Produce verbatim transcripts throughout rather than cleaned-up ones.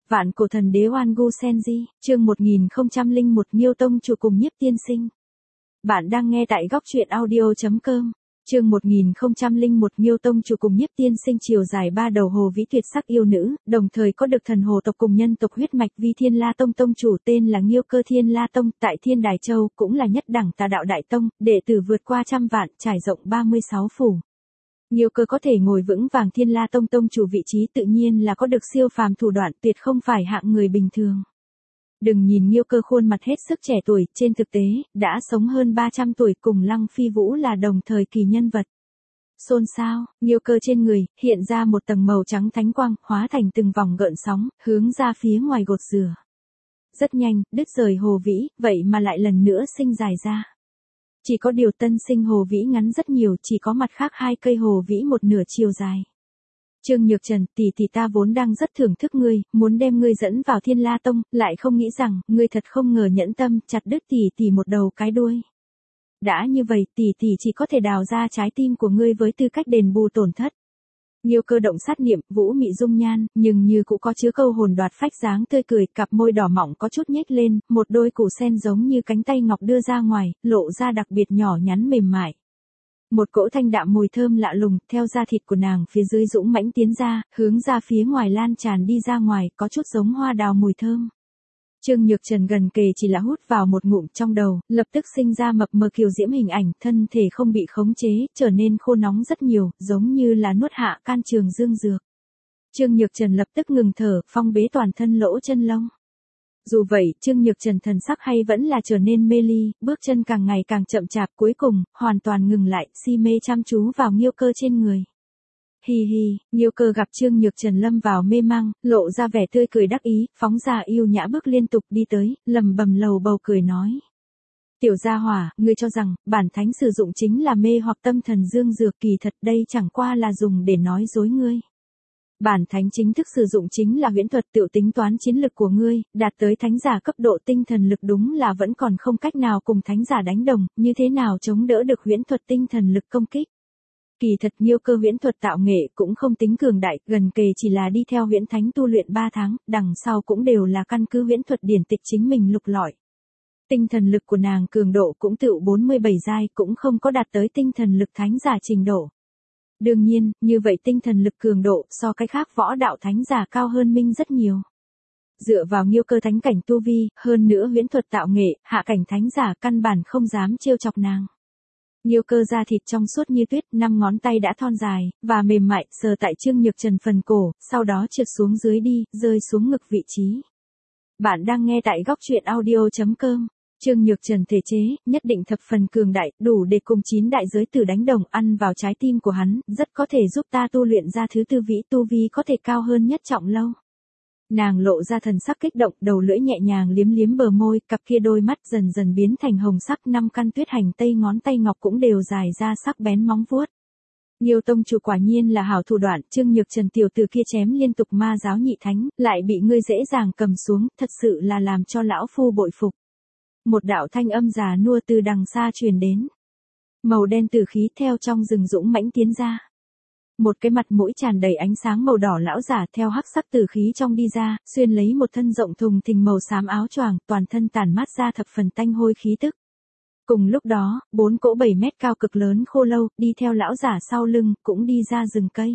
Vạn cổ thần đế Oan Gu Senji, chương một nghìn không trăm lẻ một Nghiêu tông chủ cùng Nhiếp tiên sinh. Bạn đang nghe tại góc truyện audio chấm com. Chương một nghìn không trăm lẻ một Nghiêu tông chủ cùng Nhiếp tiên sinh chiều dài ba đầu hồ vĩ tuyệt sắc yêu nữ, đồng thời có được thần hồ tộc cùng nhân tộc huyết mạch Vi Thiên La Tông tông chủ tên là Nghiêu Cơ Thiên La Tông, tại Thiên Đài Châu cũng là nhất đẳng tà đạo đại tông, đệ tử vượt qua trăm vạn, trải rộng ba mươi sáu phủ. Nghiêu Cơ có thể ngồi vững vàng Thiên La Tông tông chủ vị trí tự nhiên là có được siêu phàm thủ đoạn, tuyệt không phải hạng người bình thường. Đừng nhìn Nghiêu Cơ khuôn mặt hết sức trẻ tuổi, trên thực tế, đã sống hơn ba trăm tuổi, cùng Lăng Phi Vũ là đồng thời kỳ nhân vật. Xôn xao, Nghiêu Cơ trên người, hiện ra một tầng màu trắng thánh quang, hóa thành từng vòng gợn sóng, hướng ra phía ngoài gột rửa. Rất nhanh, đứt rời hồ vĩ, vậy mà lại lần nữa sinh dài ra. Chỉ có điều tân sinh hồ vĩ ngắn rất nhiều, chỉ có mặt khác hai cây hồ vĩ một nửa chiều dài. Trương Nhược Trần, tỷ tỷ ta vốn đang rất thưởng thức ngươi, muốn đem ngươi dẫn vào Thiên La Tông, lại không nghĩ rằng, ngươi thật không ngờ nhẫn tâm, chặt đứt tỷ tỷ một đầu cái đuôi. Đã như vậy, tỷ tỷ chỉ có thể đào ra trái tim của ngươi với tư cách đền bù tổn thất. Nghiêu Cơ động sát niệm, vũ mị dung nhan, nhưng như cũng có chứa câu hồn đoạt phách dáng tươi cười, cặp môi đỏ mọng có chút nhếch lên, một đôi củ sen giống như cánh tay ngọc đưa ra ngoài, lộ ra đặc biệt nhỏ nhắn mềm mại. Một cỗ thanh đạm mùi thơm lạ lùng, theo da thịt của nàng phía dưới dũng mãnh tiến ra, hướng ra phía ngoài lan tràn đi ra ngoài, có chút giống hoa đào mùi thơm. Trương Nhược Trần gần kề chỉ là hút vào một ngụm trong đầu, lập tức sinh ra mập mờ kiều diễm hình ảnh, thân thể không bị khống chế, trở nên khô nóng rất nhiều, giống như là nuốt hạ can trường dương dược. Trương Nhược Trần lập tức ngừng thở, phong bế toàn thân lỗ chân lông. Dù vậy, Trương Nhược Trần thần sắc hay vẫn là trở nên mê ly, bước chân càng ngày càng chậm chạp, cuối cùng, hoàn toàn ngừng lại, si mê chăm chú vào Nghiêu Cơ trên người. Hi hi, Nghiêu Cơ gặp Trương Nhược Trần lâm vào mê mang, lộ ra vẻ tươi cười đắc ý, phóng ra yêu nhã bước liên tục đi tới, lầm bầm lầu bầu cười nói. Tiểu gia hỏa, ngươi cho rằng, bản thánh sử dụng chính là mê hoặc tâm thần dương dược, kỳ thật đây chẳng qua là dùng để nói dối ngươi. Bản thánh chính thức sử dụng chính là huyễn thuật, tự tính toán chiến lực của ngươi, đạt tới thánh giả cấp độ tinh thần lực đúng là vẫn còn không cách nào cùng thánh giả đánh đồng, như thế nào chống đỡ được huyễn thuật tinh thần lực công kích. Kỳ thật Nghiêu Cơ huyễn thuật tạo nghệ cũng không tính cường đại, gần kề chỉ là đi theo huyễn thánh tu luyện ba tháng, đằng sau cũng đều là căn cứ huyễn thuật điển tịch chính mình lục lọi. Tinh thần lực của nàng cường độ cũng tựu bốn mươi bảy giai, cũng không có đạt tới tinh thần lực thánh giả trình độ. Đương nhiên, như vậy tinh thần lực cường độ so cái khác võ đạo thánh giả cao hơn minh rất nhiều. Dựa vào Nghiêu Cơ thánh cảnh tu vi, hơn nữa huyễn thuật tạo nghệ, hạ cảnh thánh giả căn bản không dám trêu chọc nàng. Nghiêu Cơ da thịt trong suốt như tuyết, năm ngón tay đã thon dài, và mềm mại, sờ tại Trương Nhược Trần phần cổ, sau đó trượt xuống dưới đi, rơi xuống ngực vị trí. Bạn đang nghe tại góc truyện audio chấm com. Trương Nhược Trần thể chế, nhất định thập phần cường đại, đủ để cùng chín đại giới tử đánh đồng, ăn vào trái tim của hắn, rất có thể giúp ta tu luyện ra thứ tư vĩ tu vi có thể cao hơn nhất trọng lâu. Nàng lộ ra thần sắc kích động, đầu lưỡi nhẹ nhàng liếm liếm bờ môi, cặp kia đôi mắt dần dần biến thành hồng sắc, năm căn tuyết hành tây ngón tay ngọc cũng đều dài ra sắc bén móng vuốt. Nghiêu tông chủ quả nhiên là hảo thủ đoạn, Trương Nhược Trần tiểu tử kia chém liên tục ma giáo nhị thánh, lại bị ngươi dễ dàng cầm xuống, thật sự là làm cho lão phu bội phục. Một đạo thanh âm già nua từ đằng xa truyền đến. Màu đen tử khí theo trong rừng dũng mãnh tiến ra. Một cái mặt mũi tràn đầy ánh sáng màu đỏ lão giả theo hắc sắc tử khí trong đi ra, xuyên lấy một thân rộng thùng thình màu xám áo choàng, toàn thân tản mát ra thập phần tanh hôi khí tức. Cùng lúc đó, bốn cỗ bảy mét cao cực lớn khô lâu, đi theo lão giả sau lưng, cũng đi ra rừng cây.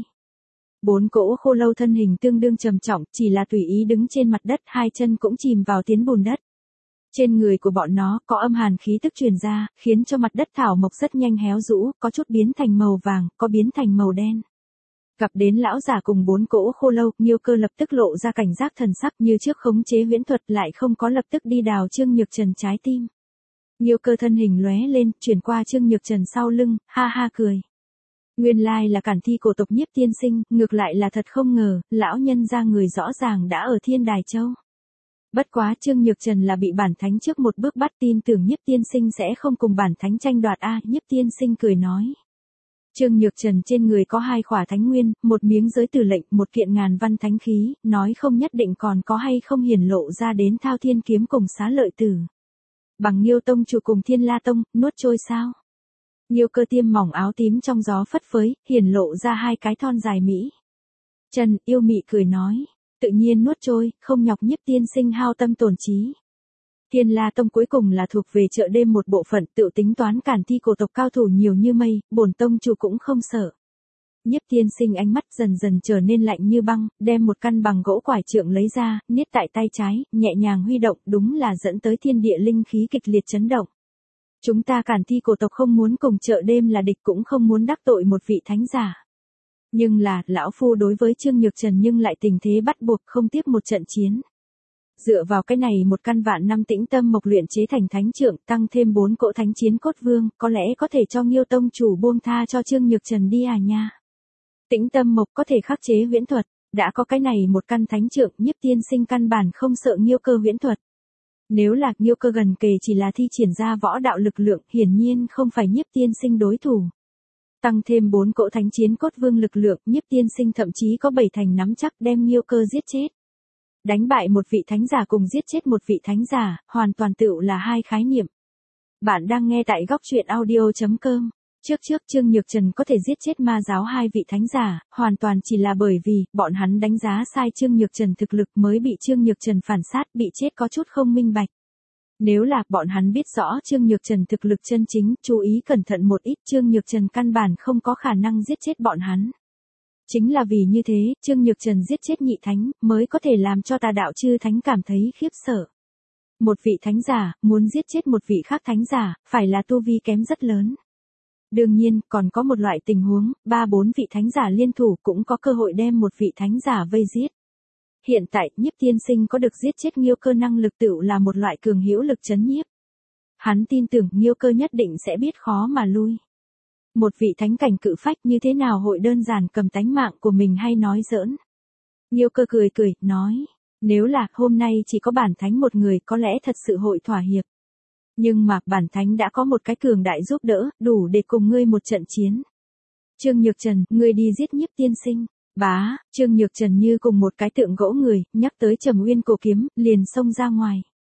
Bốn cỗ khô lâu thân hình tương đương trầm trọng, chỉ là tùy ý đứng trên mặt đất, hai chân cũng chìm vào tiến bùn đất. Trên người của bọn nó có âm hàn khí tức truyền ra, khiến cho mặt đất thảo mộc rất nhanh héo rũ, có chút biến thành màu vàng, có biến thành màu đen. Gặp đến lão giả cùng bốn cỗ khô lâu, Nghiêu Cơ lập tức lộ ra cảnh giác thần sắc, như trước khống chế huyễn thuật, lại không có lập tức đi đào Trương Nhược Trần trái tim. Nghiêu Cơ thân hình lóe lên, chuyển qua Trương Nhược Trần sau lưng, ha ha cười. Nguyên lai là cản thi cổ tộc Nhiếp tiên sinh, ngược lại là thật không ngờ, lão nhân ra người rõ ràng đã ở Thiên Đài Châu. Bất quá Trương Nhược Trần là bị bản thánh trước một bước bắt, tin tưởng Nhiếp tiên sinh sẽ không cùng bản thánh tranh đoạt a. Nhiếp tiên sinh cười nói. Trương Nhược Trần trên người có hai khỏa thánh nguyên, một miếng giới tử lệnh, một kiện ngàn văn thánh khí, nói không nhất định còn có hay không hiển lộ ra đến Thao Thiên kiếm cùng Xá Lợi tử. Bằng Nghiêu tông chủ cùng Thiên La Tông, nuốt trôi sao? Nghiêu Cơ tiêm mỏng áo tím trong gió phất phới, hiển lộ ra hai cái thon dài mỹ. Trần yêu mị cười nói. tự nhiên nuốt trôi, không nhọc Nhiếp tiên sinh hao tâm tổn trí. Thiên La Tông cuối cùng là thuộc về chợ đêm một bộ phận, tự tính toán cản thi cổ tộc cao thủ nhiều như mây, bổn tông chủ cũng không sợ. Nhiếp tiên sinh ánh mắt dần dần trở nên lạnh như băng, đem một căn bằng gỗ quải trượng lấy ra, niết tại tay trái, nhẹ nhàng huy động, đúng là dẫn tới thiên địa linh khí kịch liệt chấn động. Chúng ta cản thi cổ tộc không muốn cùng chợ đêm là địch, cũng không muốn đắc tội một vị thánh giả. Nhưng là, lão phu đối với Trương Nhược Trần nhưng lại tình thế bắt buộc không tiếp một trận chiến. Dựa vào cái này một căn vạn năm tĩnh tâm mộc luyện chế thành thánh trượng, tăng thêm bốn cỗ thánh chiến cốt vương, có lẽ có thể cho Nghiêu tông chủ buông tha cho Trương Nhược Trần đi à nha. Tĩnh tâm mộc có thể khắc chế huyễn thuật, đã có cái này một căn thánh trượng, Nhiếp tiên sinh căn bản không sợ Nghiêu cơ huyễn thuật. Nếu là Nghiêu cơ gần kề chỉ là thi triển ra võ đạo lực lượng, hiển nhiên không phải Nhiếp tiên sinh đối thủ. Tăng thêm bốn cỗ thánh chiến cốt vương lực lượng, Nhiếp tiên sinh thậm chí có bảy thành nắm chắc đem Nghiêu cơ giết chết. Đánh bại một vị thánh giả cùng giết chết một vị thánh giả, hoàn toàn tựu là hai khái niệm. Bạn đang nghe tại góc truyện audio chấm com. Trước trước Trương Nhược Trần có thể giết chết ma giáo hai vị thánh giả, hoàn toàn chỉ là bởi vì, bọn hắn đánh giá sai Trương Nhược Trần thực lực mới bị Trương Nhược Trần phản sát, bị chết có chút không minh bạch. Nếu là bọn hắn biết rõ Trương Nhược Trần thực lực chân chính, chú ý cẩn thận một ít, Trương Nhược Trần căn bản không có khả năng giết chết bọn hắn. Chính là vì như thế, Trương Nhược Trần giết chết nhị thánh, mới có thể làm cho tà đạo chư thánh cảm thấy khiếp sợ. Một vị thánh giả, muốn giết chết một vị khác thánh giả, phải là tu vi kém rất lớn. Đương nhiên, còn có một loại tình huống, ba bốn vị thánh giả liên thủ cũng có cơ hội đem một vị thánh giả vây giết. Hiện tại, Nhiếp tiên sinh có được giết chết Nghiêu cơ năng lực tựu là một loại cường hữu lực chấn nhiếp. Hắn tin tưởng Nghiêu cơ nhất định sẽ biết khó mà lui. Một vị thánh cảnh cự phách như thế nào hội đơn giản cầm tánh mạng của mình hay nói giỡn. Nghiêu cơ cười cười, nói, nếu là hôm nay chỉ có bản thánh một người có lẽ thật sự hội thỏa hiệp. Nhưng mà bản thánh đã có một cái cường đại giúp đỡ, đủ để cùng ngươi một trận chiến. Trương Nhược Trần, ngươi đi giết Nhiếp tiên sinh. Bá, Trương Nhược Trần như cùng một cái tượng gỗ người, nhắc tới Trầm Uyên cổ kiếm, liền xông ra ngoài.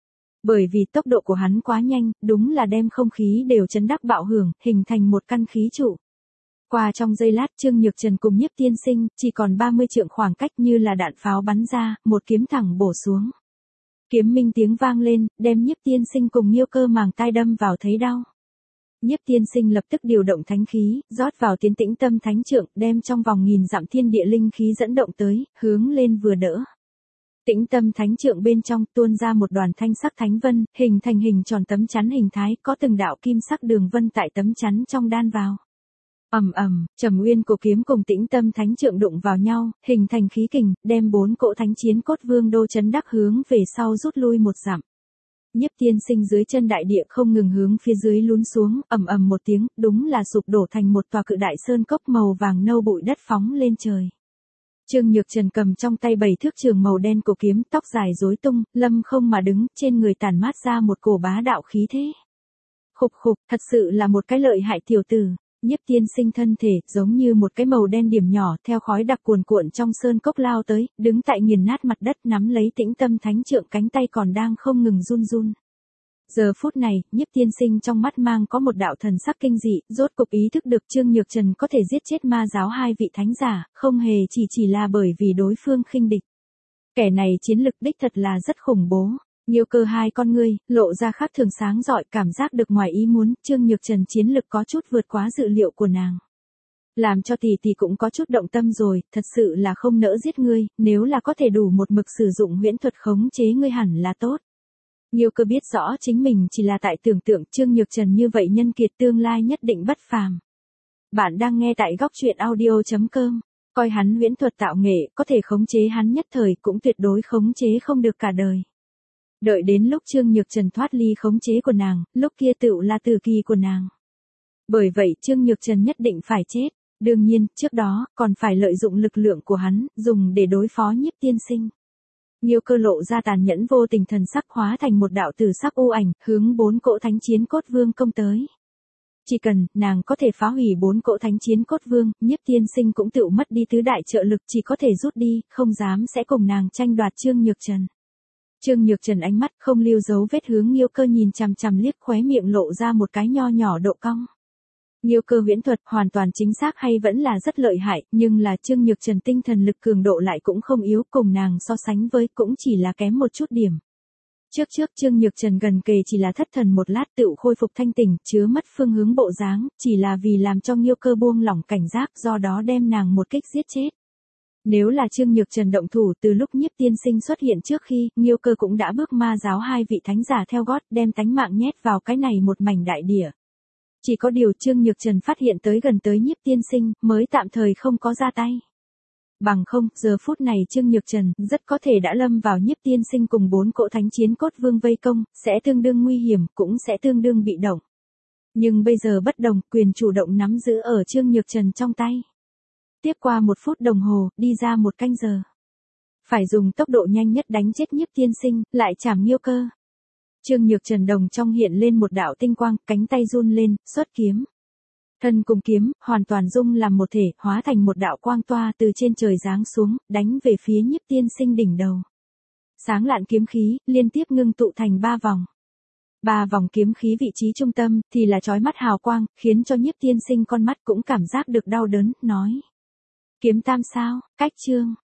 Bởi vì tốc độ của hắn quá nhanh, đúng là đem không khí đều chấn đắc bạo hưởng, hình thành một căn khí trụ. Qua trong giây lát Trương Nhược Trần cùng Nhiếp tiên sinh, chỉ còn ba mươi trượng khoảng cách như là đạn pháo bắn ra, một kiếm thẳng bổ xuống. Kiếm minh tiếng vang lên, đem Nhiếp tiên sinh cùng Nghiêu cơ màng tai đâm vào thấy đau. Nhiếp tiên sinh lập tức điều động thánh khí, rót vào tiến tĩnh tâm thánh trượng, đem trong vòng nghìn dặm thiên địa linh khí dẫn động tới, hướng lên vừa đỡ. Tĩnh tâm thánh trượng bên trong tuôn ra một đoàn thanh sắc thánh vân, hình thành hình tròn tấm chắn hình thái, có từng đạo kim sắc đường vân tại tấm chắn trong đan vào. Ầm ầm, Trầm Uyên cổ kiếm cùng tĩnh tâm thánh trượng đụng vào nhau, hình thành khí kình, đem bốn cỗ thánh chiến cốt vương đô chấn đắc hướng về sau rút lui một dặm. Nhiếp tiên sinh dưới chân đại địa không ngừng hướng phía dưới lún xuống, ầm ầm một tiếng, đúng là sụp đổ thành một tòa cự đại sơn cốc màu vàng nâu, bụi đất phóng lên trời. Trương Nhược Trần cầm trong tay bảy thước trường màu đen cổ kiếm, tóc dài rối tung, lâm không mà đứng, trên người tản mát ra một cổ bá đạo khí thế. Khục khục, thật sự là một cái lợi hại tiểu tử. Nhiếp tiên sinh thân thể, giống như một cái màu đen điểm nhỏ, theo khói đặc cuồn cuộn trong sơn cốc lao tới, đứng tại nghiền nát mặt đất, nắm lấy tĩnh tâm thánh trượng, cánh tay còn đang không ngừng run run. Giờ phút này, Nhiếp tiên sinh trong mắt mang có một đạo thần sắc kinh dị, rốt cục ý thức được Trương Nhược Trần có thể giết chết ma giáo hai vị thánh giả, không hề chỉ chỉ là bởi vì đối phương khinh địch. Kẻ này chiến lực đích thật là rất khủng bố. Nghiêu cơ hai con ngươi, lộ ra khác thường sáng rọi, cảm giác được ngoài ý muốn, Trương Nhược Trần chiến lực có chút vượt quá dự liệu của nàng. Làm cho tỷ tỷ cũng có chút động tâm rồi, thật sự là không nỡ giết ngươi, nếu là có thể đủ một mực sử dụng huyễn thuật khống chế ngươi hẳn là tốt. Nghiêu cơ biết rõ chính mình chỉ là tại tưởng tượng Trương Nhược Trần như vậy nhân kiệt tương lai nhất định bất phàm. Bạn đang nghe tại góc truyện audio chấm com, coi hắn huyễn thuật tạo nghệ, có thể khống chế hắn nhất thời cũng tuyệt đối khống chế không được cả đời. Đợi đến lúc Trương Nhược Trần thoát ly khống chế của nàng, lúc kia tựu là tử kỳ của nàng. Bởi vậy Trương Nhược Trần nhất định phải chết, đương nhiên, trước đó, còn phải lợi dụng lực lượng của hắn, dùng để đối phó Nhiếp tiên sinh. Nghiêu cơ lộ ra tàn nhẫn vô tình thần sắc, hóa thành một đạo tử sắc u ảnh, hướng bốn cỗ thánh chiến cốt vương công tới. Chỉ cần, nàng có thể phá hủy bốn cỗ thánh chiến cốt vương, Nhiếp tiên sinh cũng tựu mất đi tứ đại trợ lực, chỉ có thể rút đi, không dám sẽ cùng nàng tranh đoạt Trương Nhược Trần. Trương Nhược Trần ánh mắt không lưu dấu vết hướng Nghiêu cơ nhìn chằm chằm, liếc khóe miệng lộ ra một cái nho nhỏ độ cong. Nghiêu cơ huyễn thuật hoàn toàn chính xác hay vẫn là rất lợi hại, nhưng là Trương Nhược Trần tinh thần lực cường độ lại cũng không yếu, cùng nàng so sánh với cũng chỉ là kém một chút điểm. Trước trước Trương Nhược Trần gần kề chỉ là thất thần một lát tựu khôi phục thanh tỉnh, chứa mất phương hướng bộ dáng, chỉ là vì làm cho Nghiêu cơ buông lỏng cảnh giác, do đó đem nàng một kích giết chết. Nếu là Trương Nhược Trần động thủ từ lúc Nhiếp Tiên Sinh xuất hiện trước khi, Nghiêu cơ cũng đã bước ma giáo hai vị thánh giả theo gót, đem tánh mạng nhét vào cái này một mảnh đại địa. Chỉ có điều Trương Nhược Trần phát hiện tới gần tới Nhiếp Tiên Sinh, mới tạm thời không có ra tay. Bằng không, giờ phút này Trương Nhược Trần rất có thể đã lâm vào Nhiếp Tiên Sinh cùng bốn cỗ thánh chiến cốt vương vây công, sẽ tương đương nguy hiểm, cũng sẽ tương đương bị động. Nhưng bây giờ bất đồng, quyền chủ động nắm giữ ở Trương Nhược Trần trong tay. Tiếp qua một phút đồng hồ, đi ra một canh giờ. Phải dùng tốc độ nhanh nhất đánh chết Nhiếp Tiên Sinh, lại chảm Nghiêu cơ. Trương Nhược Trần đồng trong hiện lên một đạo tinh quang, cánh tay run lên, xuất kiếm. Thân cùng kiếm, hoàn toàn dung làm một thể, hóa thành một đạo quang toa từ trên trời giáng xuống, đánh về phía Nhiếp Tiên Sinh đỉnh đầu. Sáng lạn kiếm khí, liên tiếp ngưng tụ thành ba vòng. Ba vòng kiếm khí vị trí trung tâm, thì là chói mắt hào quang, khiến cho Nhiếp Tiên Sinh con mắt cũng cảm giác được đau đớn, nói. Kiếm tam sao, cách chương.